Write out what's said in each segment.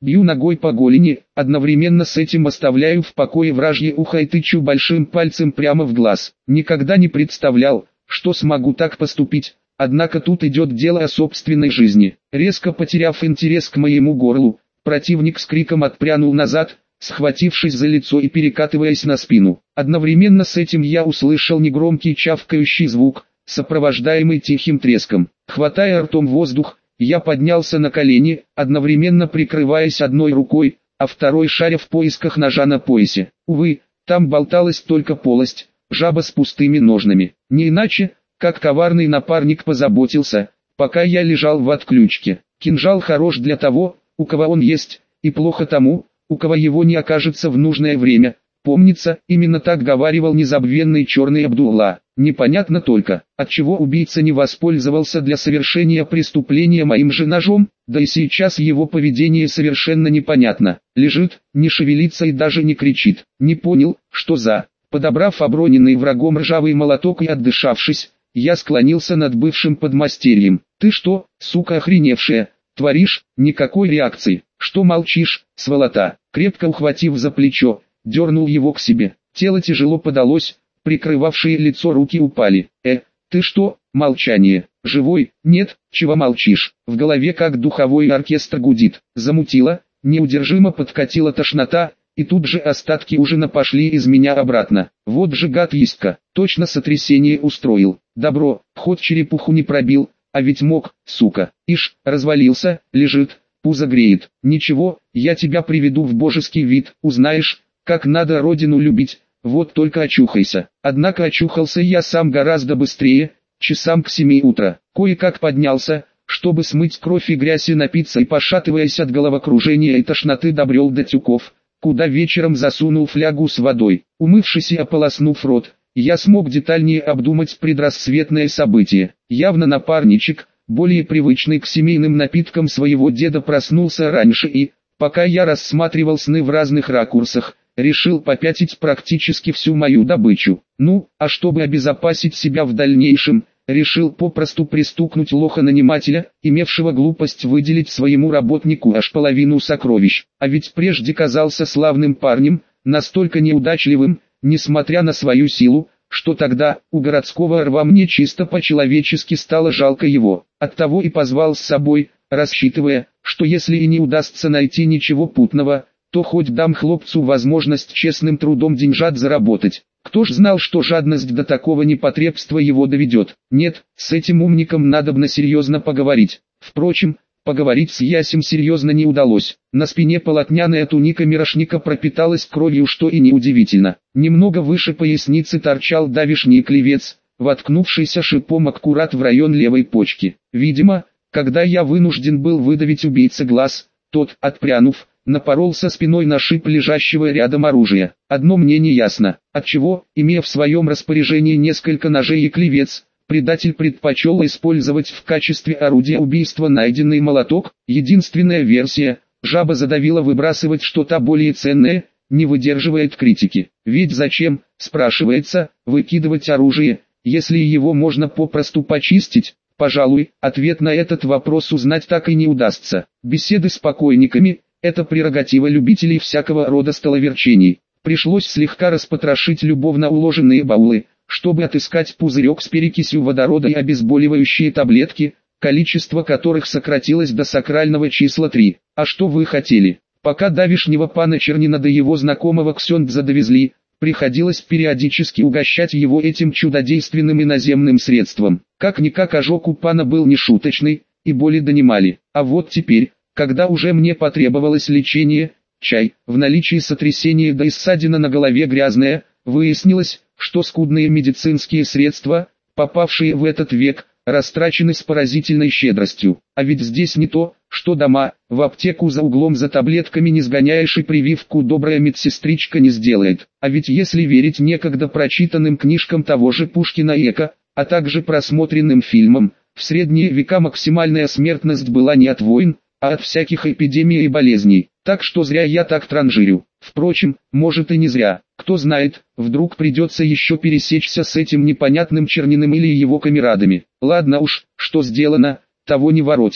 Бью ногой по голени, одновременно с этим оставляю в покое вражье ухо и тычу большим пальцем прямо в глаз. Никогда не представлял, что смогу так поступить, однако тут идет дело о собственной жизни. Резко потеряв интерес к моему горлу, противник с криком отпрянул назад, схватившись за лицо и перекатываясь на спину. Одновременно с этим я услышал негромкий чавкающий звук, сопровождаемый тихим треском. Хватая ртом воздух, я поднялся на колени, одновременно прикрываясь одной рукой, а второй шаря в поисках ножа на поясе. Увы, там болталась только полость, жаба с пустыми ножнами. Не иначе, как коварный напарник позаботился, пока я лежал в отключке. Кинжал хорош для того, у кого он есть, и плохо тому, у кого его не окажется в нужное время. Помнится, именно так говаривал незабвенный Черный Абдулла. Непонятно только, отчего убийца не воспользовался для совершения преступления моим же ножом, да и сейчас его поведение совершенно непонятно. Лежит, не шевелится и даже не кричит. Не понял, что за... Подобрав оброненный врагом ржавый молоток и отдышавшись, я склонился над бывшим подмастерьем. «Ты что, сука охреневшая, творишь?» Никакой реакции. «Что молчишь, сволота?» Крепко ухватив за плечо, дернул его к себе. Тело тяжело подалось, прикрывавшие лицо руки упали. Ты что?» Молчание. «Живой?» «Нет, чего молчишь?» В голове как духовой оркестр гудит. Замутило, неудержимо подкатила тошнота, и тут же остатки ужина пошли из меня обратно. Вот же гад Иська, точно сотрясение устроил. Добро, ход черепуху не пробил, а ведь мог, сука. Ишь, развалился, лежит, пузо греет. Ничего, я тебя приведу в божеский вид, узнаешь, как надо родину любить. Вот только очухайся. Однако очухался я сам гораздо быстрее, часам к 7 утра. Кое-как поднялся, чтобы смыть кровь и грязь и напиться, и пошатываясь от головокружения и тошноты добрел до тюков, куда вечером засунул флягу с водой. Умывшись и ополоснув рот, я смог детальнее обдумать предрассветное событие. Явно напарничек, более привычный к семейным напиткам своего деда, проснулся раньше и, пока я рассматривал сны в разных ракурсах, решил попятить практически всю мою добычу. Ну, а чтобы обезопасить себя в дальнейшем, решил попросту пристукнуть лоха-нанимателя, имевшего глупость выделить своему работнику аж половину сокровищ. А ведь прежде казался славным парнем, настолько неудачливым, несмотря на свою силу, что тогда, у городского рва, мне чисто по-человечески стало жалко его. Оттого и позвал с собой, рассчитывая, что если и не удастся найти ничего путного, то хоть дам хлопцу возможность честным трудом деньжат заработать. Кто ж знал, что жадность до такого непотребства его доведет? Нет, с этим умником надобно серьезно поговорить. Впрочем, поговорить с Ясем серьезно не удалось. На спине полотняная туника мирошника пропиталась кровью, что и неудивительно. Немного выше поясницы торчал давишний клевец, воткнувшийся шипом аккурат в район левой почки. Видимо, когда я вынужден был выдавить убийце глаз, тот, отпрянув, напоролся спиной на шип лежащего рядом оружия. Одно мне не ясно, отчего, имея в своем распоряжении несколько ножей и клевец, предатель предпочел использовать в качестве орудия убийства найденный молоток. Единственная версия: жаба задавила выбрасывать что-то более ценное, не выдерживает критики. Ведь зачем, спрашивается, выкидывать оружие, если его можно попросту почистить? Пожалуй, ответ на этот вопрос узнать так и не удастся. Беседы с покойниками — это прерогатива любителей всякого рода столоверчений. Пришлось слегка распотрошить любовно уложенные баулы, чтобы отыскать пузырек с перекисью водорода и обезболивающие таблетки, количество которых сократилось до сакрального числа 3. А что вы хотели? Пока давишнего пана Чернина до его знакомого ксендза довезли, приходилось периодически угощать его этим чудодейственным иноземным средством. Как-никак ожог у пана был нешуточный, и боли донимали. А вот теперь, когда уже мне потребовалось лечение, чай, в наличии сотрясения да и ссадина на голове грязная, выяснилось, что скудные медицинские средства, попавшие в этот век, растрачены с поразительной щедростью. А ведь здесь не то, что дома, в аптеку за углом за таблетками не сгоняешь и прививку добрая медсестричка не сделает. А ведь если верить некогда прочитанным книжкам того же Пушкина и Эка, а также просмотренным фильмам, в средние века максимальная смертность была не от войн, а от всяких эпидемий и болезней. Так что зря я так транжирю. Впрочем, может и не зря. Кто знает, вдруг придется еще пересечься с этим непонятным Черниным или его камерадами. Ладно уж, что сделано, того не воротишь.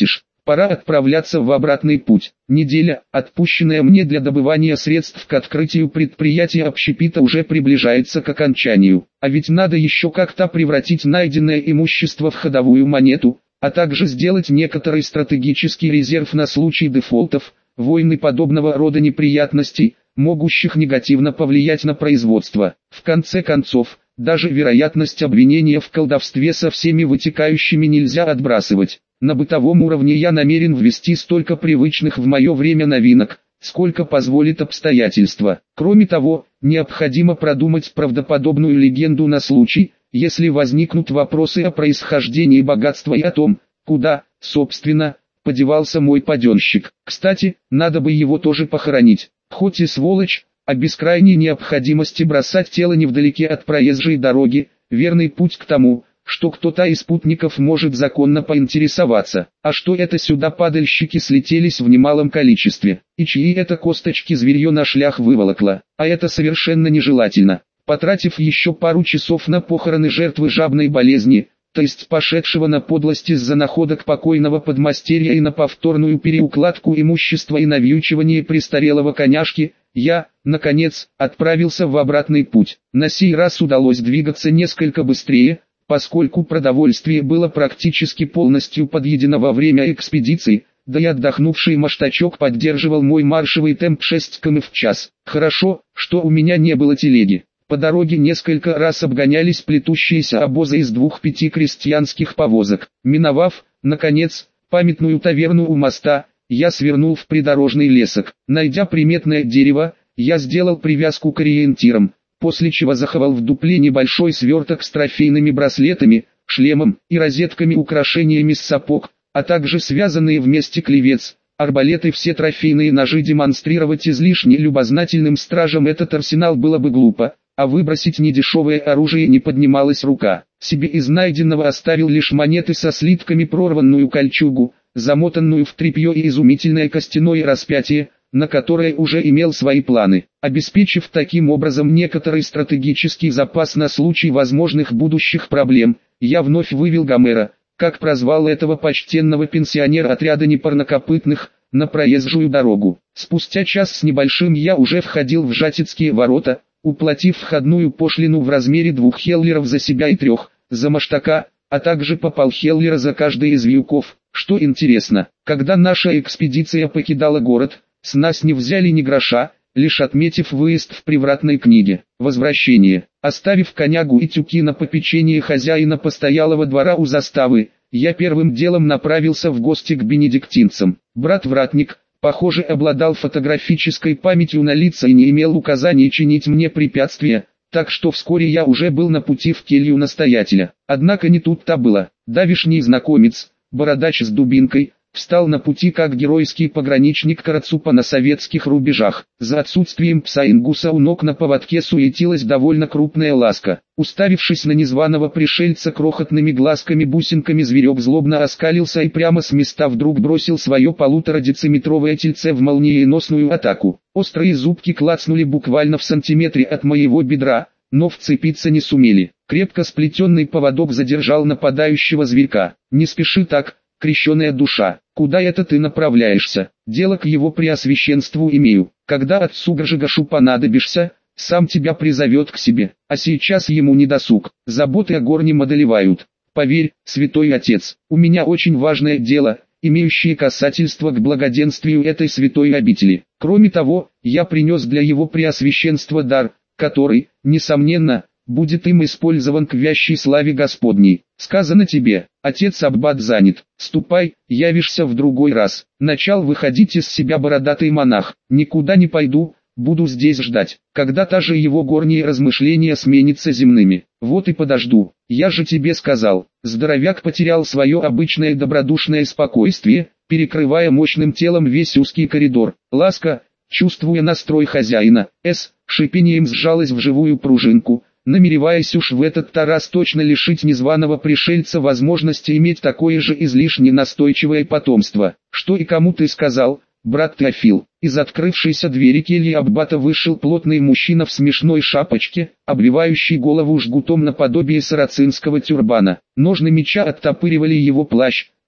Пора отправляться в обратный путь. Неделя, отпущенная мне для добывания средств к открытию предприятия общепита, уже приближается к окончанию. А ведь надо еще как-то превратить найденное имущество в ходовую монету, а также сделать некоторый стратегический резерв на случай дефолтов, войн и подобного рода неприятностей, могущих негативно повлиять на производство. В конце концов, даже вероятность обвинения в колдовстве со всеми вытекающими нельзя отбрасывать. На бытовом уровне я намерен ввести столько привычных в мое время новинок, сколько позволит обстоятельства. Кроме того, необходимо продумать правдоподобную легенду на случай, если возникнут вопросы о происхождении богатства и о том, куда, собственно, подевался мой паденщик. Кстати, надо бы его тоже похоронить. Хоть и сволочь, а без крайней необходимости бросать тело невдалеке от проезжей дороги, верный путь к тому, что кто-то из спутников может законно поинтересоваться, а что это сюда падальщики слетелись в немалом количестве, и чьи это косточки зверье на шлях выволокло, а это совершенно нежелательно. Потратив еще пару часов на похороны жертвы жабной болезни, то есть пошедшего на подлость из-за находок покойного подмастерья, и на повторную переукладку имущества и навьючивание престарелого коняшки, я, наконец, отправился в обратный путь. На сей раз удалось двигаться несколько быстрее, поскольку продовольствие было практически полностью подъедено во время экспедиции, да и отдохнувший маштачок поддерживал мой маршевый темп 6 км в час. Хорошо, что у меня не было телеги. По дороге несколько раз обгонялись плетущиеся обозы из 2-5 крестьянских повозок. Миновав, наконец, памятную таверну у моста, я свернул в придорожный лесок. Найдя приметное дерево, я сделал привязку к ориентирам, после чего заховал в дупле небольшой сверток с трофейными браслетами, шлемом и розетками украшениями с сапог, а также связанные вместе клевец, арбалет и все трофейные ножи. Демонстрировать излишне любознательным стражам этот арсенал было бы глупо, а выбросить недешевое оружие не поднималась рука. Себе из найденного оставил лишь монеты со слитками, прорванную кольчугу, замотанную в тряпье и изумительное костяное распятие, на которое уже имел свои планы. Обеспечив таким образом некоторый стратегический запас на случай возможных будущих проблем, я вновь вывел Гомера, как прозвал этого почтенного пенсионера отряда непарнокопытных, на проезжую дорогу. Спустя час с небольшим я уже входил в Жатицкие ворота, уплатив входную пошлину в размере 2 хеллеров за себя и 3 за маштака, а также по полхеллера за каждый из вьюков. Что интересно, когда наша экспедиция покидала город, с нас не взяли ни гроша, лишь отметив выезд в привратной книге. Возвращение. Оставив конягу и тюки на попечение хозяина постоялого двора у заставы, я первым делом направился в гости к бенедиктинцам. Брат-вратник, похоже, обладал фотографической памятью на лица и не имел указаний чинить мне препятствия, так что вскоре я уже был на пути в келью настоятеля. Однако не тут-то было. Давишний знакомец, бородач с дубинкой, встал на пути как геройский пограничник Карацупа на советских рубежах. За отсутствием пса Ингуса у ног на поводке суетилась довольно крупная ласка. Уставившись на незваного пришельца крохотными глазками-бусинками, зверек злобно оскалился и прямо с места вдруг бросил свое 1,5-дециметровое тельце в молниеносную атаку. Острые зубки клацнули буквально в сантиметре от моего бедра, но вцепиться не сумели. Крепко сплетенный поводок задержал нападающего зверька. «Не спеши так, крещеная душа, куда это ты направляешься? Дело к его преосвященству имею. Когда отцу Гажигашу понадобишься, сам тебя призовет к себе, а сейчас ему не досуг. Заботы о горнем одолевают. Поверь, святой отец, у меня очень важное дело, имеющее касательство к благоденствию этой святой обители. Кроме того, я принес для его преосвященства дар, который, несомненно, будет им использован к вящей славе Господней. Сказано тебе, отец аббат занят, ступай, явишься в другой раз. Начал выходить из себя бородатый монах. Никуда не пойду, буду здесь ждать, когда та же его горние размышления сменятся земными. Вот и подожду. Я же тебе сказал. Здоровяк потерял свое обычное добродушное спокойствие, перекрывая мощным телом весь узкий коридор. Ласка, чувствуя настрой хозяина, шипением сжалась в живую пружинку, намереваясь уж в этот-то раз точно лишить незваного пришельца возможности иметь такое же излишне настойчивое потомство. «Что и кому ты сказал, брат Теофил?» Из открывшейся двери кельи аббата вышел плотный мужчина в смешной шапочке, обвивающий голову жгутом наподобие сарацинского тюрбана. Ножны меча оттопыривали его плащ,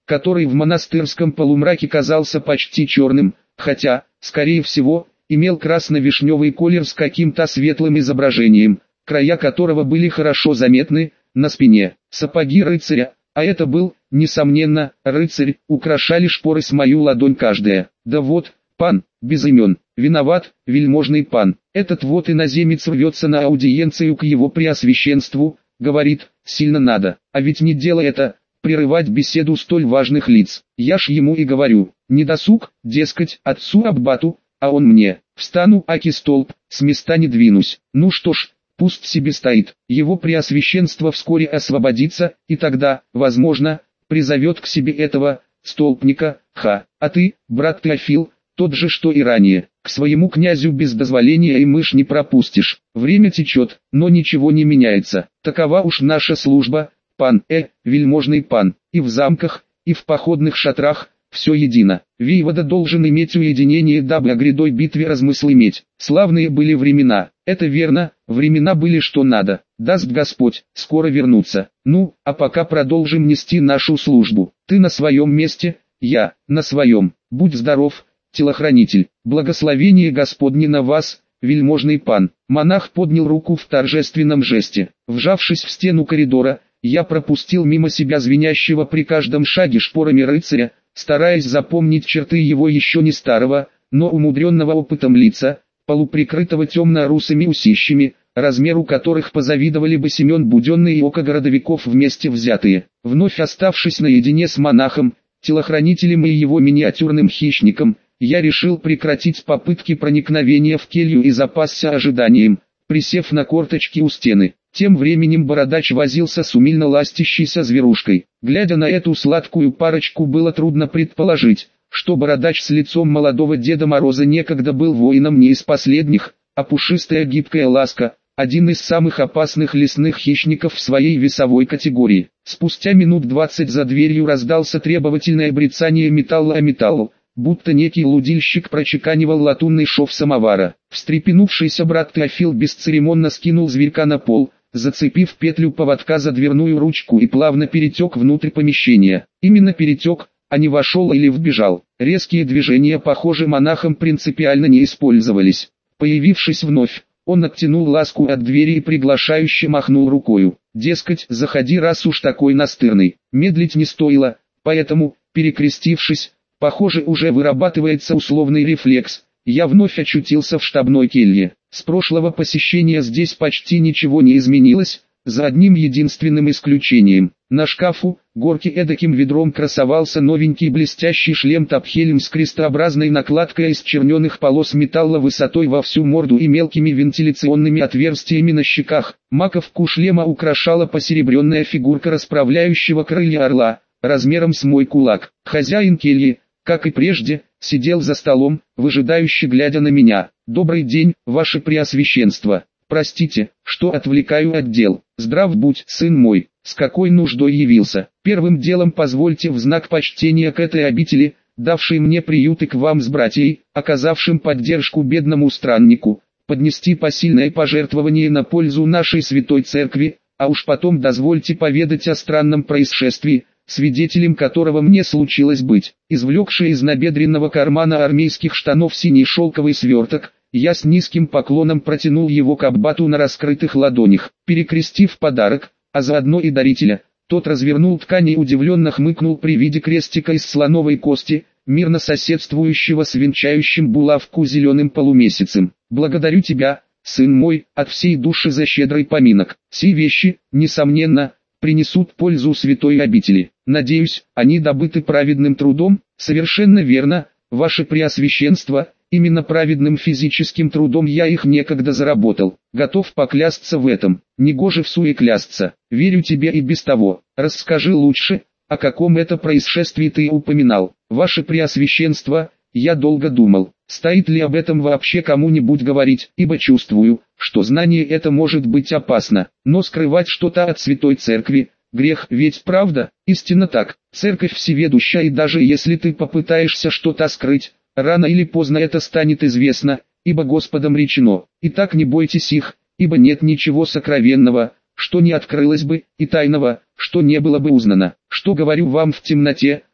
который в монастырском полумраке казался почти черным, хотя, скорее всего, имел красно-вишневый колер с каким-то светлым изображением, края которого были хорошо заметны, на спине. Сапоги рыцаря, а это был, несомненно, рыцарь, украшали шпоры с мою ладонь каждая. Да вот, пан, без имен, виноват, вельможный пан. Этот вот иноземец рвется на аудиенцию к его преосвященству, говорит, сильно надо, а ведь не дело это, прерывать беседу столь важных лиц. Я ж ему и говорю, не досуг, дескать, отцу аббату, а он мне, встану аки столб, с места не двинусь. Ну что ж, пусть себе стоит, его преосвященство вскоре освободится, и тогда, возможно, призовет к себе этого, столпника, а ты, брат Теофил, тот же что и ранее, к своему князю без дозволения и мышь не пропустишь. Время течет, но ничего не меняется, такова уж наша служба, пан, вельможный пан, и в замках, и в походных шатрах, все едино. Воевода должен иметь уединение, дабы о грядой битве размысл иметь. Славные были времена, это верно, времена были что надо, даст Господь, скоро вернуться. Ну, а пока продолжим нести нашу службу. Ты на своем месте, я, на своем. Будь здоров, телохранитель. Благословение Господне на вас, вельможный пан. Монах поднял руку в торжественном жесте. Вжавшись в стену коридора, я пропустил мимо себя звенящего при каждом шаге шпорами рыцаря, стараясь запомнить черты его еще не старого, но умудренного опытом лица, полуприкрытого темно-русыми усищами, размеру которых позавидовали бы Семен Буденный и Око городовиков вместе взятые. Вновь оставшись наедине с монахом, телохранителем и его миниатюрным хищником, я решил прекратить попытки проникновения в келью и запасся ожиданием, присев на корточки у стены. Тем временем бородач возился с умильно ластящейся зверушкой. Глядя на эту сладкую парочку, было трудно предположить, что бородач с лицом молодого Деда Мороза некогда был воином не из последних, а пушистая гибкая ласка, один из самых опасных лесных хищников в своей весовой категории. Спустя минут 20 за дверью раздался требовательное брецание металла о металл, будто некий лудильщик прочеканивал латунный шов самовара. Встрепенувшийся брат Теофил бесцеремонно скинул зверька на пол, зацепив петлю поводка за дверную ручку, и плавно перетек внутрь помещения. Именно перетек, а не вошел или вбежал. Резкие движения, похоже, монахом принципиально не использовались. Появившись вновь, он оттянул ласку от двери и приглашающе махнул рукою. Дескать, заходи, раз уж такой настырный. Медлить не стоило, поэтому, перекрестившись, похоже, уже вырабатывается условный рефлекс, я вновь очутился в штабной келье. С прошлого посещения здесь почти ничего не изменилось, за одним единственным исключением. На шкафу, горки эдаким ведром, красовался новенький блестящий шлем Топхельм с крестообразной накладкой из черненых полос металла высотой во всю морду и мелкими вентиляционными отверстиями на щеках. Маковку шлема украшала посеребренная фигурка расправляющего крылья орла, размером с мой кулак. Хозяин кельи, как и прежде, сидел за столом, выжидающе глядя на меня. «Добрый день, ваше преосвященство. Простите, что отвлекаю от дел. Здрав будь, сын мой, с какой нуждой явился. Первым делом позвольте в знак почтения к этой обители, давшей мне приют, и к вам с братьей, оказавшим поддержку бедному страннику, поднести посильное пожертвование на пользу нашей святой церкви, а уж потом дозвольте поведать о странном происшествии, свидетелем которого мне случилось быть». Извлекший из набедренного кармана армейских штанов синий шелковый сверток, я с низким поклоном протянул его к аббату на раскрытых ладонях. Перекрестив подарок, а заодно и дарителя, тот развернул ткань и удивленно хмыкнул при виде крестика из слоновой кости, мирно соседствующего с венчающим булавку зеленым полумесяцем. «Благодарю тебя, сын мой, от всей души за щедрый поминок. Сии вещи, несомненно, принесут пользу святой обители. Надеюсь, они добыты праведным трудом». «Совершенно верно, ваше преосвященство, именно праведным физическим трудом я их некогда заработал. Готов поклясться в этом. Негоже всуе клясться. Верю тебе и без того. Расскажи лучше, о каком это происшествии ты упоминал. Ваше преосвященство, я долго думал, стоит ли об этом вообще кому-нибудь говорить, ибо чувствую, что знание это может быть опасно, но скрывать что-то от святой церкви – грех, ведь правда? Истинно так. Церковь всеведуща, и даже если ты попытаешься что-то скрыть, рано или поздно это станет известно, ибо Господом речено. Итак, не бойтесь их, ибо нет ничего сокровенного, что не открылось бы, и тайного, что не было бы узнано. Что говорю вам в темноте,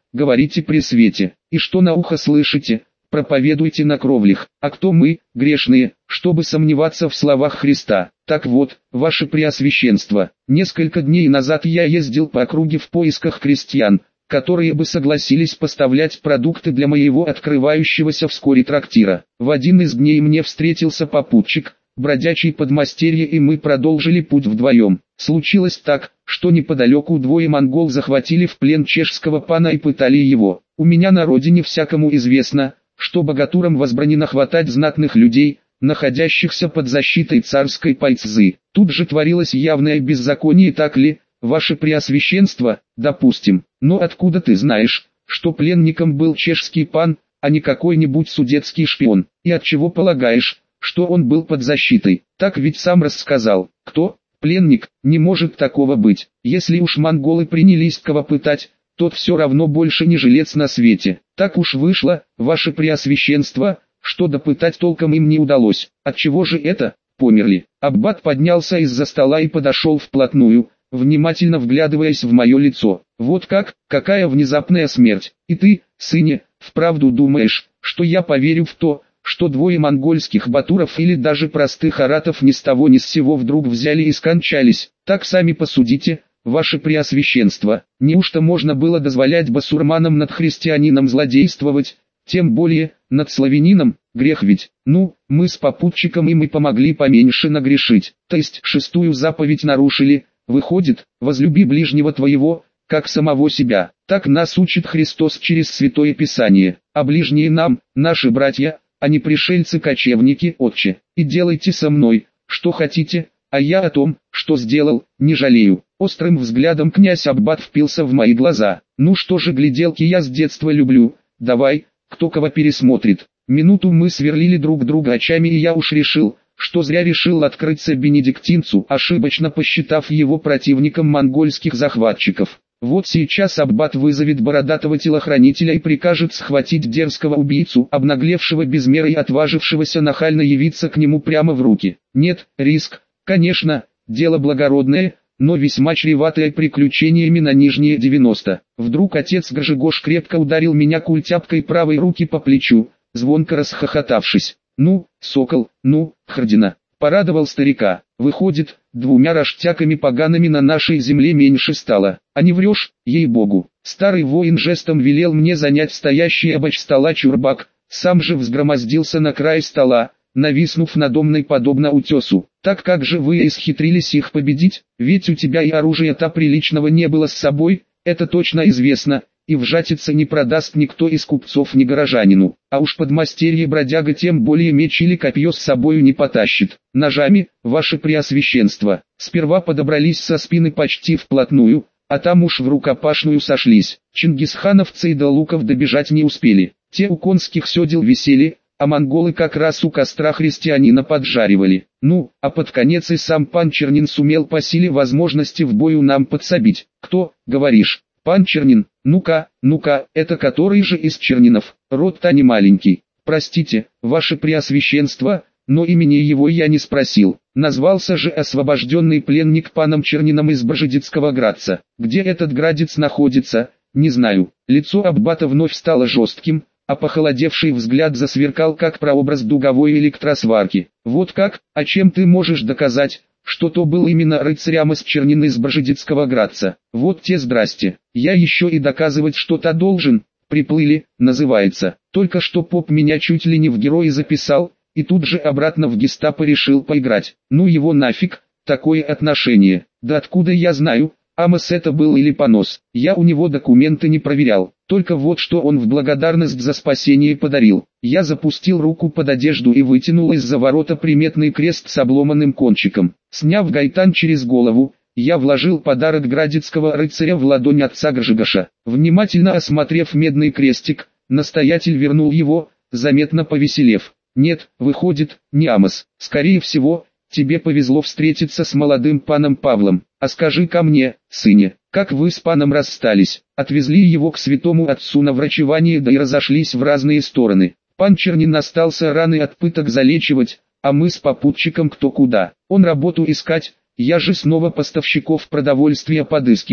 говорите при свете, и что на ухо слышите, проповедуйте на кровлях. А кто мы, грешные, чтобы сомневаться в словах Христа? Так вот, ваше преосвященство, несколько дней назад я ездил по округе в поисках крестьян, которые бы согласились поставлять продукты для моего открывающегося вскоре трактира. В один из дней мне встретился попутчик, бродячий подмастерье, и мы продолжили путь вдвоем. Случилось так, что неподалеку двое монгол захватили в плен чешского пана и пытали его. У меня на родине всякому известно, что богатурам возбранено хватать знатных людей, находящихся под защитой царской пайцзы. Тут же творилось явное беззаконие, так ли, ваше преосвященство? Допустим. Но откуда ты знаешь, что пленником был чешский пан, а не какой-нибудь судетский шпион? И отчего полагаешь, что он был под защитой? Так ведь сам рассказал. Кто? Пленник? Не может такого быть. Если уж монголы принялись кого пытать, тот все равно больше не жилец на свете. Так уж вышло, ваше преосвященство, что допытать толком им не удалось. Отчего же это? Померли. Аббат поднялся из-за стола и подошел вплотную, внимательно вглядываясь в мое лицо. Вот как, какая внезапная смерть. И ты, сыне, вправду думаешь, что я поверю в то, что двое монгольских батуров или даже простых аратов ни с того ни с сего вдруг взяли и скончались? Так сами посудите, ваше преосвященство. Неужто можно было дозволять басурманам над христианином злодействовать, тем более, над славянином? Грех ведь. Ну, мы с попутчиком им и помогли поменьше нагрешить, то есть шестую заповедь нарушили. Выходит, возлюби ближнего твоего, как самого себя. Так нас учит Христос через Святое Писание. А ближние нам, наши братья, а не пришельцы-кочевники, отче. И делайте со мной, что хотите, а я о том, что сделал, не жалею. Острым взглядом князь Аббат впился в мои глаза. Ну что же, гляделки я с детства люблю, давай, кто кого пересмотрит. Минуту мы сверлили друг друга очами, и я уж решил, что зря решил открыться бенедиктинцу, ошибочно посчитав его противником монгольских захватчиков. Вот сейчас Аббат вызовет бородатого телохранителя и прикажет схватить дерзкого убийцу, обнаглевшего без меры и отважившегося нахально явиться к нему прямо в руки. Нет, риск, конечно, дело благородное, но весьма чреватое приключениями на нижние 90. Вдруг отец Гжегош крепко ударил меня культяпкой правой руки по плечу, звонко расхохотавшись. «Ну, сокол, ну, Хардина!» Порадовал старика. Выходит, двумя раштяками погаными на нашей земле меньше стало. А не врешь, ей-богу. Старый воин жестом велел мне занять стоящий обочь стола чурбак, сам же взгромоздился на край стола, нависнув надо мной подобно утесу. Так как же вы исхитрились их победить? Ведь у тебя и оружия-то приличного не было с собой, это точно известно. И в жатице не продаст никто из купцов ни горожанину, а уж подмастерье бродяга тем более меч или копье с собою не потащит. Ножами, ваше преосвященство, сперва подобрались со спины почти вплотную, а там уж в рукопашную сошлись. Чингисхановцы и до луков добежать не успели, те у конских седел висели, а монголы как раз у костра христианина поджаривали. Ну, а под конец и сам пан Чернин сумел по силе возможности в бою нам подсобить. Кто, говоришь? Пан Чернин, ну-ка, это который же из Чернинов, род-то не маленький. Простите, ваше преосвященство, но имени его я не спросил. Назвался же освобожденный пленник паном Чернином из Божедицкого Градца. Где этот Градец находится, не знаю. Лицо Аббата вновь стало жестким, а похолодевший взгляд засверкал как прообраз дуговой электросварки. Вот как, а чем ты можешь доказать, что то был именно рыцарям из Чернин из Божедицкого Градца? Вот те здрасте, я еще и доказывать что-то должен. Приплыли, называется. Только что поп меня чуть ли не в герои записал, и тут же обратно в гестапо решил поиграть. Ну его нафиг, такое отношение. Да откуда я знаю, Амос это был или понос? Я у него документы не проверял. Только вот что он в благодарность за спасение подарил. Я запустил руку под одежду и вытянул из-за ворота приметный крест с обломанным кончиком. Сняв гайтан через голову, я вложил подарок градецкого рыцаря в ладонь отца Гжегоша. Внимательно осмотрев медный крестик, настоятель вернул его, заметно повеселев. Нет, выходит, не Амос. Скорее всего, тебе повезло встретиться с молодым паном Павлом. А скажи-ка мне, сыне, как вы с паном расстались? Отвезли его к святому отцу на врачевание, да и разошлись в разные стороны. Пан Чернин остался раны от пыток залечивать, а мы с попутчиком кто куда. Он работу искать, я же снова поставщиков продовольствия подыскивать.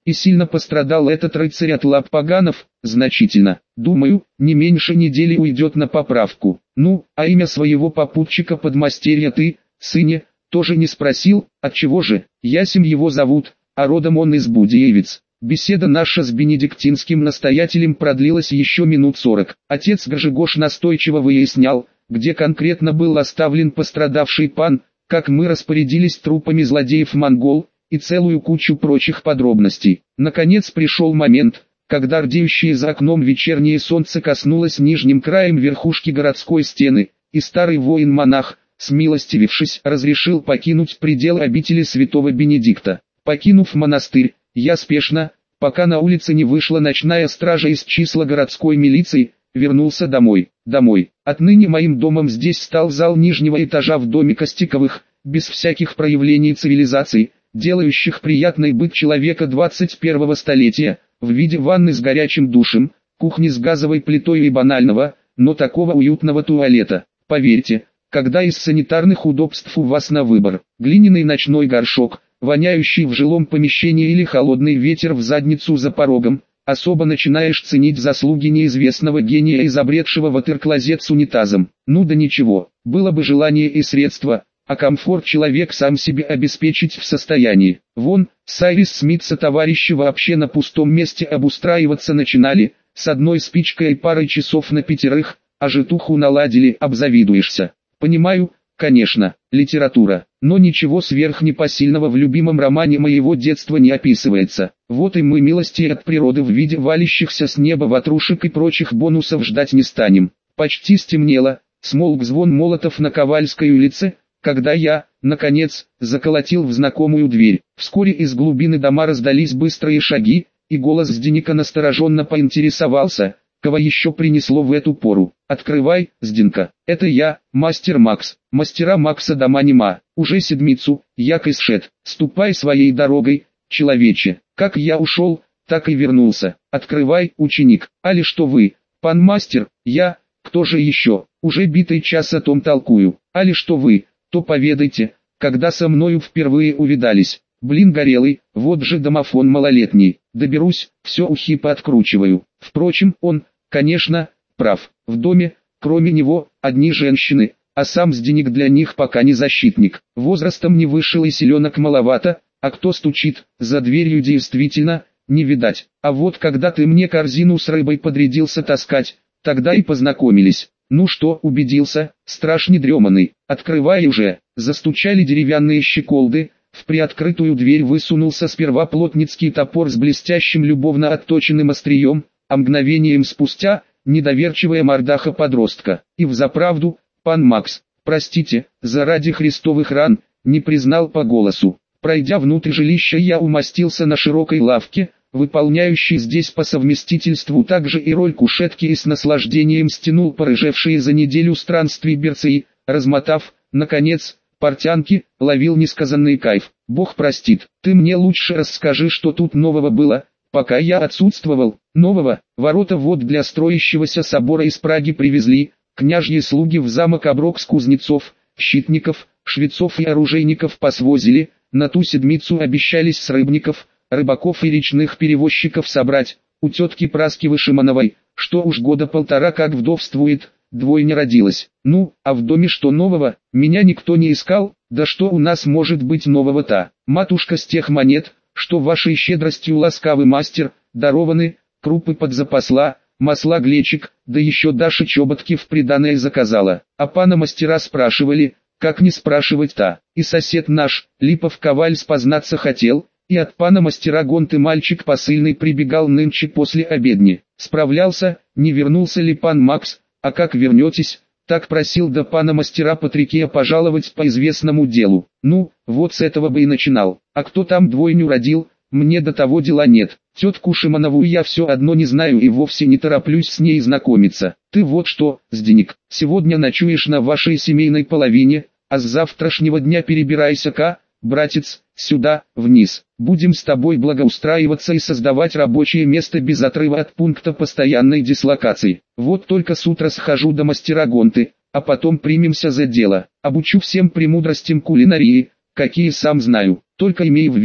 И сильно пострадал этот рыцарь от лап поганов? Значительно. Думаю, не меньше недели уйдет на поправку. Ну, а имя своего попутчика подмастерья ты, сыне, тоже не спросил? Отчего же? Ясим его зовут, а родом он из Будеевец. Беседа наша с бенедиктинским настоятелем продлилась еще минут 40. Отец Гжегош настойчиво выяснял, где конкретно был оставлен пострадавший пан, как мы распорядились трупами злодеев-монгол, и целую кучу прочих подробностей. Наконец пришел момент, когда рдеющее за окном вечернее солнце коснулось нижним краем верхушки городской стены, и старый воин-монах, смилостивившись, разрешил покинуть пределы обители святого Бенедикта. Покинув монастырь, я спешно, пока на улице не вышла ночная стража из числа городской милиции, вернулся домой. Отныне моим домом здесь стал зал нижнего этажа в доме Костиковых, без всяких проявлений цивилизации, делающих приятный быт человека 21-го столетия, в виде ванны с горячим душем, кухни с газовой плитой и банального, но такого уютного туалета. Поверьте, когда из санитарных удобств у вас на выбор глиняный ночной горшок, воняющий в жилом помещении или холодный ветер в задницу за порогом, особо начинаешь ценить заслуги неизвестного гения, изобретшего ватерклозет с унитазом. Ну да ничего, было бы желание и средства, а комфорт человек сам себе обеспечить в состоянии. Вон, Сайрис Смит сотоварищи вообще на пустом месте обустраиваться начинали, с одной спичкой и парой часов на 5, а житуху наладили, обзавидуешься. Понимаю, конечно, литература, но ничего сверхнепосильного в любимом романе моего детства не описывается. Вот и мы милости от природы в виде валящихся с неба ватрушек и прочих бонусов ждать не станем. Почти стемнело, смолк звон молотов на Ковальской улице, когда я, наконец, заколотил в знакомую дверь. Вскоре из глубины дома раздались быстрые шаги, и голос Зденька настороженно поинтересовался, кого еще принесло в эту пору. «Открывай, Зденька, это я, мастер Макс. Мастера Макса дома нема, уже седмицу, як исшед. Ступай своей дорогой, человече. Как я ушел, так и вернулся. Открывай, ученик. Али что вы, пан мастер, я, кто же еще, уже битый час о том толкую. Али что вы, то поведайте, когда со мною впервые увидались. Блин горелый, вот же домофон малолетний. Доберусь, все ухи пооткручиваю». Впрочем, он, конечно, прав. В доме, кроме него, одни женщины, а сам Зденьк для них пока не защитник. Возрастом не вышел и селенок маловато, а кто стучит, за дверью действительно, не видать. А вот когда ты мне корзину с рыбой подрядился таскать, тогда и познакомились. Ну что, убедился, страж недреманный, открывай уже. Застучали деревянные щеколды, в приоткрытую дверь высунулся сперва плотницкий топор с блестящим любовно отточенным острием, а мгновением спустя, недоверчивая мордаха подростка. И взаправду, пан Макс, простите, заради христовых ран, не признал по голосу. Пройдя внутрь жилища, я умостился на широкой лавке, выполняющей здесь по совместительству также и роль кушетки, и с наслаждением стянул порыжевшие за неделю странствий берцы, размотав, наконец, портянки, ловил несказанный кайф. Бог простит, ты мне лучше расскажи, что тут нового было, пока я отсутствовал. Нового, ворота вот для строящегося собора из Праги привезли, княжьи слуги в замок Оброкс кузнецов, щитников, швецов и оружейников посвозили, на ту седмицу обещались с рыбников, рыбаков и речных перевозчиков собрать, у тетки Праскивы Шимановой, что уж года полтора как вдовствует, двойня родилась. Ну, а в доме что нового, меня никто не искал, да что у нас может быть нового-то? Матушка с тех монет, что вашей щедростью ласкавый мастер, дарованы, крупы подзапасла, масла глечик, да еще Даша чоботки в приданое заказала. А пана мастера спрашивали, как не спрашивать-то, и сосед наш, Липов Коваль, спознаться хотел, и от пана мастера Гонты мальчик посыльный прибегал нынче после обедни. Справлялся, не вернулся ли пан Макс, а как вернетесь, так просил до пана мастера Патрикея пожаловать по известному делу. Ну, вот с этого бы и начинал. А кто там двойню родил, мне до того дела нет. Тетку Шиманову я все одно не знаю и вовсе не тороплюсь с ней знакомиться. Ты вот что, Зденьк, сегодня ночуешь на вашей семейной половине, а с завтрашнего дня перебирайся-ка, братец, сюда, вниз. Будем с тобой благоустраиваться и создавать рабочее место без отрыва от пункта постоянной дислокации. Вот только с утра схожу до мастера Гонты, а потом примемся за дело. Обучу всем премудростям кулинарии, какие сам знаю. Только имей в виду,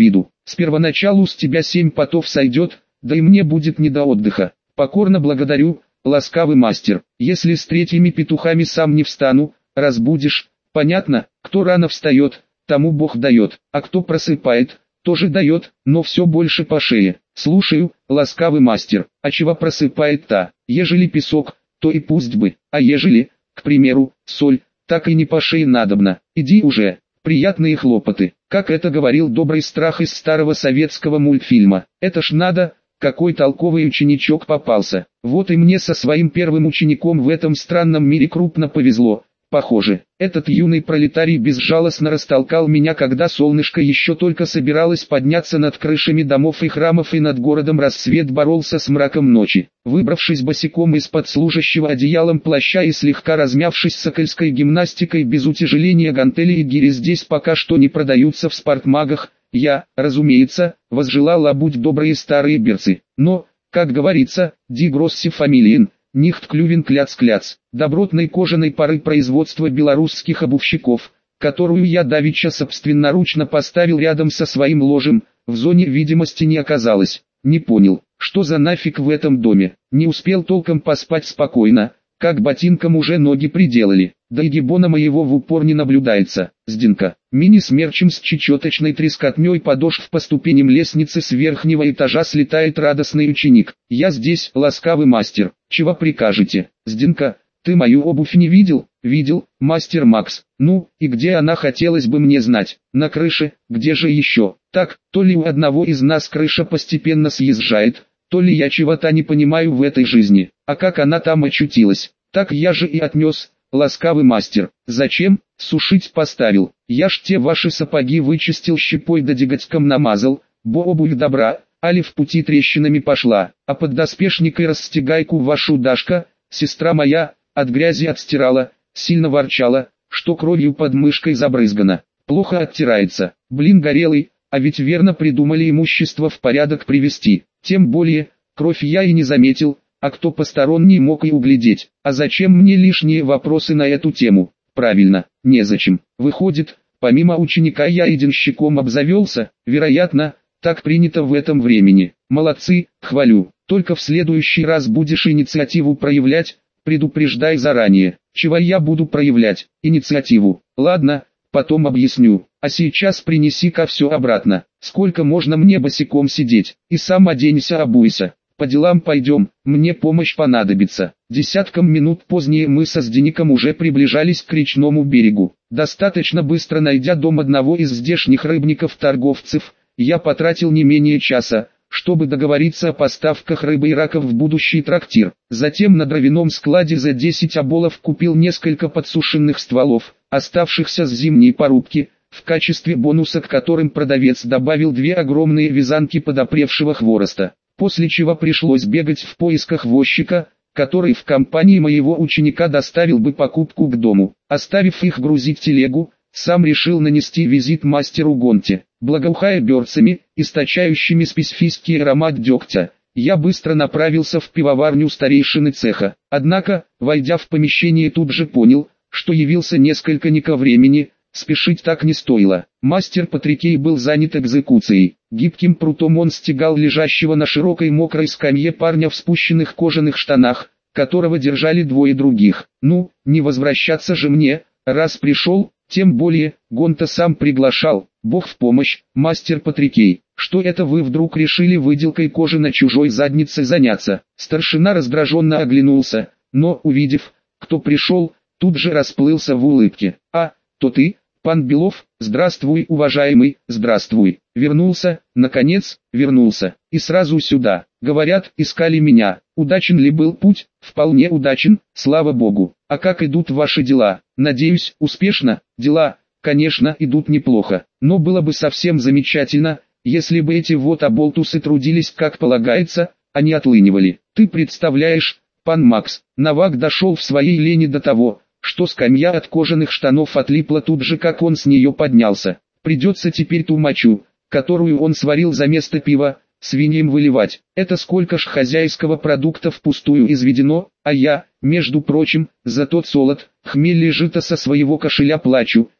С первоначалу с тебя 7 потов сойдет, да и мне будет не до отдыха. Покорно благодарю, ласкавый мастер. Если с 3 петухами сам не встану, разбудишь. Понятно, кто рано встает, тому Бог дает, а кто просыпает, тоже дает, но все больше по шее. Слушаю, ласкавый мастер. А чего просыпает-то? Ежели песок, то и пусть бы, а ежели, к примеру, соль, так и не по шее надобно. Иди уже. Приятные хлопоты, как это говорил добрый страх из старого советского мультфильма. Это ж надо, какой толковый ученичок попался. Вот и мне со своим первым учеником в этом странном мире крупно повезло. Похоже, этот юный пролетарий безжалостно растолкал меня, когда солнышко еще только собиралось подняться над крышами домов и храмов, и над городом рассвет боролся с мраком ночи. Выбравшись босиком из-под служащего одеялом плаща и слегка размявшись сокольской гимнастикой без утяжеления гантели и гири здесь пока что не продаются в спортмагах, я, разумеется, возжелал обуть добрые старые берцы. Но, как говорится, ди гросси фамилиен. Нихт клювен кляц-кляц, добротной кожаной поры производства белорусских обувщиков, которую я давеча собственноручно поставил рядом со своим ложем, в зоне видимости не оказалось. Не понял, что за нафиг в этом доме, не успел толком поспать спокойно, как ботинкам уже ноги приделали, да и гиббона моего в упор не наблюдается. Сдинка, мини-смерчем с чечеточной трескотней подошв по ступеням лестницы с верхнего этажа слетает радостный ученик. Я здесь, ласкавый мастер, чего прикажете? Сдинка, ты мою обувь не видел? Видел, мастер Макс. Ну, и где она, хотелось бы мне знать? На крыше, где же еще? Так, то ли у одного из нас крыша постепенно съезжает, то ли я чего-то не понимаю в этой жизни, а как она там очутилась, так я же и отнес, ласкавый мастер. Зачем? Сушить поставил. Я ж те ваши сапоги вычистил щепой да деготьком намазал, бо обувь добра, али в пути трещинами пошла, а поддоспешник и расстегайку вашу Дашка, сестра моя, от грязи отстирала, сильно ворчала, что кровью под мышкой забрызгана, плохо оттирается, блин горелый, а ведь верно придумали имущество в порядок привести. Тем более, кровь я и не заметил, а кто посторонний мог и углядеть. А зачем мне лишние вопросы на эту тему? Правильно, незачем. Выходит, помимо ученика я и денщиком обзавелся, вероятно, так принято в этом времени. Молодцы, хвалю. Только в следующий раз будешь инициативу проявлять, предупреждай заранее. Чего я буду проявлять? Инициативу. Ладно, потом объясню. А сейчас принеси-ка все обратно. Сколько можно мне босиком сидеть? И сам оденься, обуйся. По делам пойдем, мне помощь понадобится. Десятком минут позднее мы со Сдеником уже приближались к речному берегу. Достаточно быстро найдя дом одного из здешних рыбников-торговцев, я потратил не менее часа, чтобы договориться о поставках рыбы и раков в будущий трактир. Затем на дровяном складе за 10 оболов купил несколько подсушенных стволов, оставшихся с зимней порубки, в качестве бонуса к которым продавец добавил 2 огромные вязанки подопревшего хвороста. После чего пришлось бегать в поисках возчика, который в компании моего ученика доставил бы покупку к дому. Оставив их грузить телегу, сам решил нанести визит мастеру Гонте. Благоухая берцами, источающими специфический аромат дегтя, я быстро направился в пивоварню старейшины цеха. Однако, войдя в помещение, тут же понял, что явился несколько не ко времени. Спешить так не стоило. Мастер Патрикей был занят экзекуцией. Гибким прутом он стегал лежащего на широкой мокрой скамье парня в спущенных кожаных штанах, которого держали 2 других. Ну, не возвращаться же мне, раз пришел, тем более, Гонта сам приглашал. Бог в помощь, мастер Патрикей. Что это вы вдруг решили выделкой кожи на чужой заднице заняться? Старшина раздраженно оглянулся, но, увидев, кто пришел, тут же расплылся в улыбке. А, то ты, пан Белов, здравствуй, уважаемый, здравствуй. Вернулся, наконец, вернулся. И сразу сюда. Говорят, искали меня. Удачен ли был путь? Вполне удачен, слава богу. А как идут ваши дела? Надеюсь, успешно? Дела, конечно, идут неплохо. Но было бы совсем замечательно, если бы эти вот оболтусы трудились как полагается, а не отлынивали. Ты представляешь, пан Макс, Новак дошел в своей лени до того, что скамья от кожаных штанов отлипла тут же, как он с нее поднялся. Придется теперь ту мочу, которую он сварил за место пива, свиньям выливать. Это сколько ж хозяйского продукта впустую изведено, а я, между прочим, за тот солод, хмель и жито со своего кошеля плачу.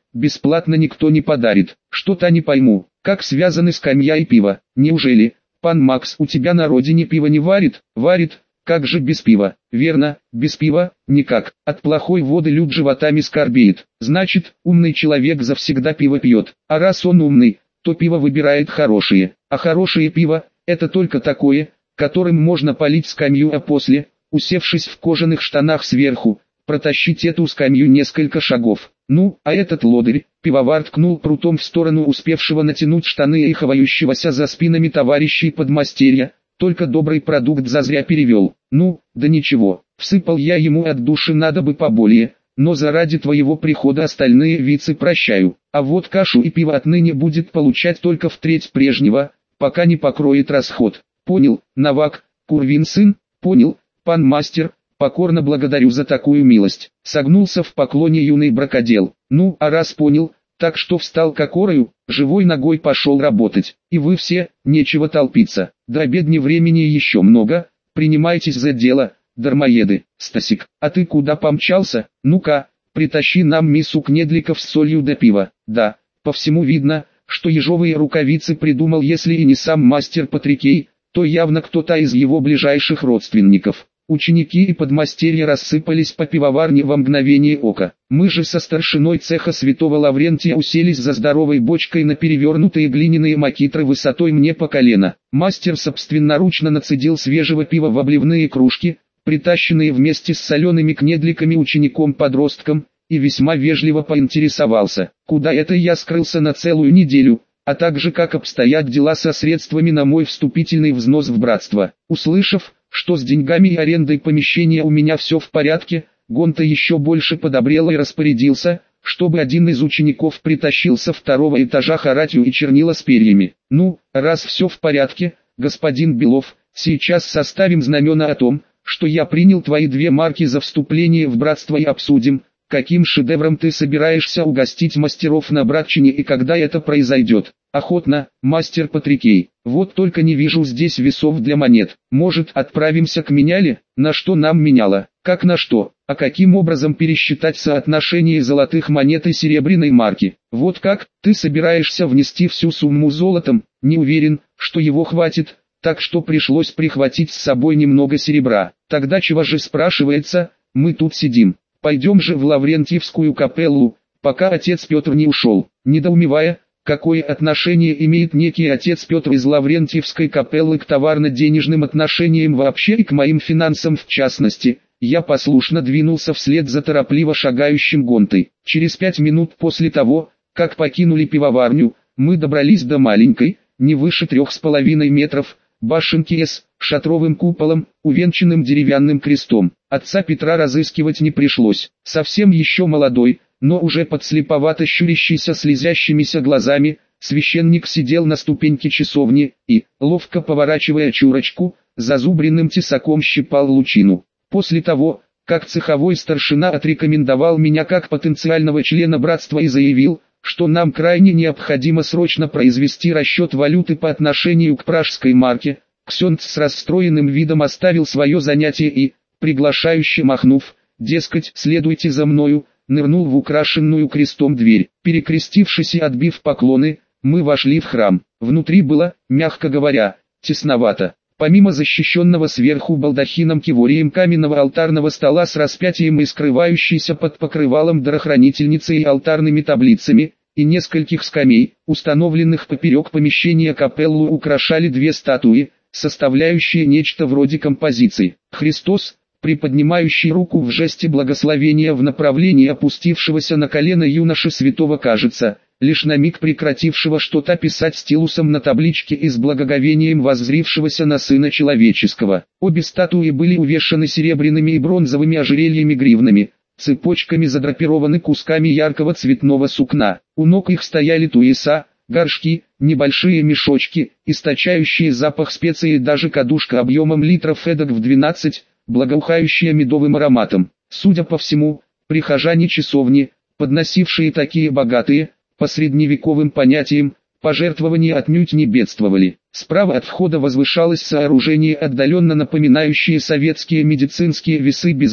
бесплатно никто не подарит. Что-то не пойму, как связаны скамья и пиво. Неужели, пан Макс, у тебя на родине пиво не варит? Варит. Как же без пива? Верно, без пива, никак. От плохой воды люд животами скорбеет. Значит, умный человек завсегда пиво пьет. А раз он умный, то пиво выбирает хорошее. А хорошее пиво, это только такое, которым можно полить скамью, а после, усевшись в кожаных штанах сверху, протащить эту скамью несколько шагов. Ну, а этот лодырь, пивовар, ткнул прутом в сторону успевшего натянуть штаны и ховающегося за спинами товарищей подмастерья, только добрый продукт зазря перевел. Ну, да ничего, всыпал я ему от души, надо бы поболее, но заради твоего прихода остальные вицы прощаю. А вот кашу и пиво отныне будет получать только втреть прежнего, пока не покроет расход. Понял, Новак, Курвин сын? Понял, пан мастер, покорно благодарю за такую милость. Согнулся в поклоне юный бракодел. Ну, а раз понял, так что встал к окорою, живой ногой пошел работать. И вы все, нечего толпиться. До обедни времени еще много, принимайтесь за дело, дармоеды. Стасик, а ты куда помчался? Ну-ка, притащи нам мису кнедликов с солью да пива. Да, по всему видно, что ежовые рукавицы придумал, если и не сам мастер Патрикей, то явно кто-то из его ближайших родственников. Ученики и подмастерья рассыпались по пивоварне во мгновение ока. Мы же со старшиной цеха святого Лаврентия уселись за здоровой бочкой на перевернутые глиняные макитры высотой мне по колено. Мастер собственноручно нацедил свежего пива в обливные кружки, притащенные вместе с солеными кнедликами учеником-подростком, и весьма вежливо поинтересовался, куда это я скрылся на целую неделю, а также как обстоят дела со средствами на мой вступительный взнос в братство. Услышав, что с деньгами и арендой помещения у меня все в порядке, Гонта еще больше подобрел и распорядился, чтобы один из учеников притащил со второго этажа харатью и чернила с перьями. Ну, раз все в порядке, господин Белов, сейчас составим знамена о том, что я принял твои 2 марки за вступление в братство и обсудим, каким шедевром ты собираешься угостить мастеров на братчине и когда это произойдет. Охотно, мастер Патрикей. Вот только не вижу здесь весов для монет. Может, отправимся к меняле? На что нам меняло? Как на что? А каким образом пересчитать соотношение золотых монет и серебряной марки? Вот как? Ты собираешься внести всю сумму золотом? Не уверен, что его хватит, так что пришлось прихватить с собой немного серебра. Тогда чего же, спрашивается, мы тут сидим? Пойдем же в Лаврентьевскую капеллу, пока отец Петр не ушел. Недоумевая, какое отношение имеет некий отец Петр из Лаврентьевской капеллы к товарно-денежным отношениям вообще и к моим финансам в частности, я послушно двинулся вслед за торопливо шагающим Гонтой. Через 5 минут после того, как покинули пивоварню, мы добрались до маленькой, не выше 3,5 метров, башенки с шатровым куполом, увенчанным деревянным крестом. Отца Петра разыскивать не пришлось. Совсем еще молодой, но уже подслеповато щурящийся слезящимися глазами, священник сидел на ступеньке часовни и, ловко поворачивая чурочку, зазубренным тесаком щипал лучину. После того, как цеховой старшина отрекомендовал меня как потенциального члена братства и заявил, что нам крайне необходимо срочно произвести расчет валюты по отношению к пражской марке, ксёндз с расстроенным видом оставил свое занятие и, приглашающе махнув, дескать, следуйте за мною, нырнул в украшенную крестом дверь. Перекрестившись и отбив поклоны, мы вошли в храм. Внутри было, мягко говоря, тесновато. Помимо защищенного сверху балдахином киворием каменного алтарного стола с распятием и скрывающейся под покрывалом дарохранительницей и алтарными таблицами, и нескольких скамей, установленных поперек помещения капеллу, украшали 2 статуи, составляющие нечто вроде композиции. Христос, приподнимающий руку в жесте благословения в направлении опустившегося на колено юноши святого, кажется, лишь на миг прекратившего что-то писать стилусом на табличке и с благоговением воззрившегося на Сына Человеческого. Обе статуи были увешаны серебряными и бронзовыми ожерельями-гривнами, цепочками задрапированы кусками яркого цветного сукна. У ног их стояли туеса, горшки, небольшие мешочки, источающие запах специй и даже кадушка объемом литров эдак в 12, благоухающая медовым ароматом. Судя по всему, прихожане часовни, подносившие такие богатые, по средневековым понятиям, пожертвования отнюдь не бедствовали. Справа от входа возвышалось сооружение, отдаленно напоминающее советские медицинские весы без мен,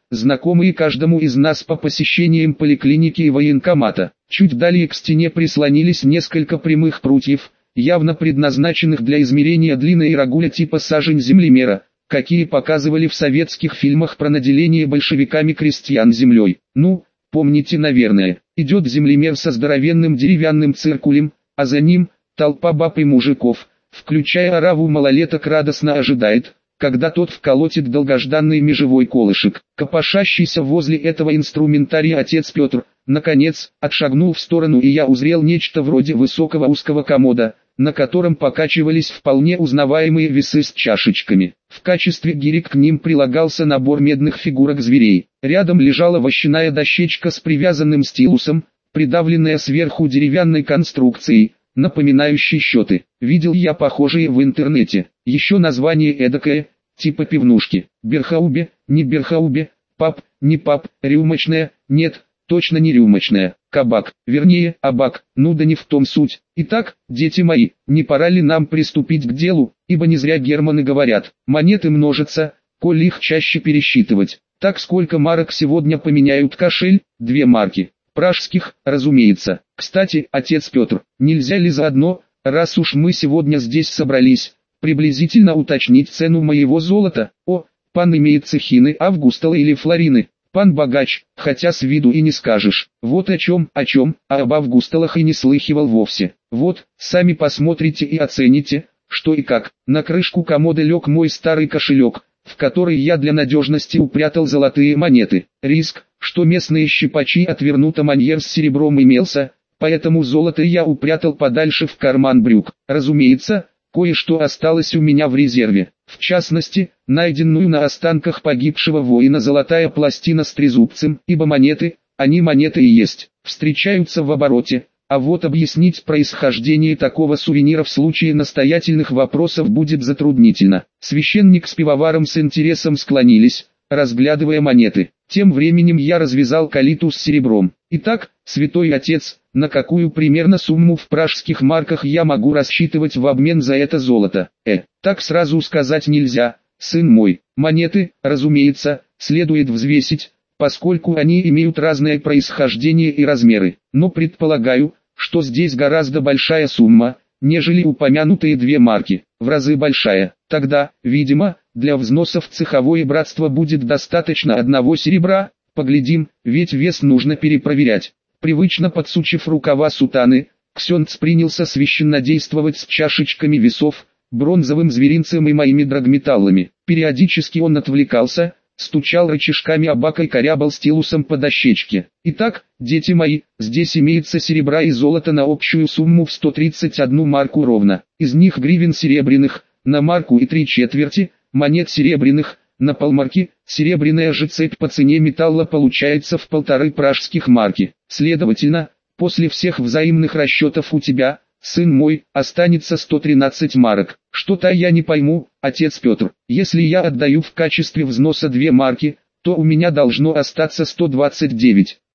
знакомые каждому из нас по посещениям поликлиники и военкомата. Чуть далее к стене прислонились несколько прямых прутьев, явно предназначенных для измерения длины и рагуля типа сажень-землемера, какие показывали в советских фильмах про наделение большевиками крестьян землей. Ну, помните, наверное, идет землемер со здоровенным деревянным циркулем, а за ним толпа баб и мужиков, включая ораву малолеток, радостно ожидает, когда тот вколотит долгожданный межевой колышек. Копошащийся возле этого инструментария отец Петр, наконец, отшагнул в сторону, и я узрел нечто вроде высокого узкого комода, на котором покачивались вполне узнаваемые весы с чашечками. В качестве гирек к ним прилагался набор медных фигурок зверей. Рядом лежала вощаная дощечка с привязанным стилусом, придавленная сверху деревянной конструкцией, напоминающей счеты. Видел я похожие в интернете. Еще название эдакое, типа пивнушки. Берхаубе, не берхаубе, паб, не паб, рюмочная, нет, точно не рюмочная. Кабак, вернее, абак, ну да не в том суть. Итак, дети мои, не пора ли нам приступить к делу, ибо не зря германы говорят, монеты множатся, коль их чаще пересчитывать. Так сколько марок сегодня поменяют кошель? 2 марки. Пражских, разумеется. Кстати, отец Петр, нельзя ли заодно, раз уж мы сегодня здесь собрались, приблизительно уточнить цену моего золота? О, пан имеет цехины Августала или Флорины, пан богач, хотя с виду и не скажешь. Вот о чем, а об Августалах и не слыхивал вовсе. Вот, сами посмотрите и оцените, что и как. На крышку комода лег мой старый кошелек, в который я для надежности упрятал золотые монеты. Риск, что местные щипачи отвернут, а маньер с серебром имелся, поэтому золото я упрятал подальше в карман брюк. Разумеется, кое-что осталось у меня в резерве. В частности, найденную на останках погибшего воина золотая пластина с трезубцем, ибо монеты, они монеты и есть, встречаются в обороте. А вот объяснить происхождение такого сувенира в случае настоятельных вопросов будет затруднительно. Священник с пивоваром с интересом склонились, разглядывая монеты. Тем временем я развязал калиту с серебром. Итак, святой отец, на какую примерно сумму в пражских марках я могу рассчитывать в обмен за это золото? Так сразу сказать нельзя, сын мой. Монеты, разумеется, следует взвесить, поскольку они имеют разное происхождение и размеры. Но предполагаю, что здесь гораздо большая сумма, нежели упомянутые 2 марки, в разы большая. Тогда, видимо, для взносов в цеховое братство будет достаточно 1 серебра. Поглядим, ведь вес нужно перепроверять. Привычно подсучив рукава сутаны, ксёндз принялся священнодействовать с чашечками весов, бронзовым зверинцем и моими драгметаллами. Периодически он отвлекался, стучал рычажками абака и корябал стилусом по дощечке. Итак, дети мои, здесь имеется серебра и золото на общую сумму в 131 марку ровно. Из них гривен серебряных, на марку и 3/4, монет серебряных, на полмарки, серебряная же цепь по цене металла получается в 1,5 пражских марки. Следовательно, после всех взаимных расчетов у тебя, сын мой, останется 113 марок. Что-то я не пойму, отец Петр. Если я отдаю в качестве взноса 2 марки, то у меня должно остаться 129.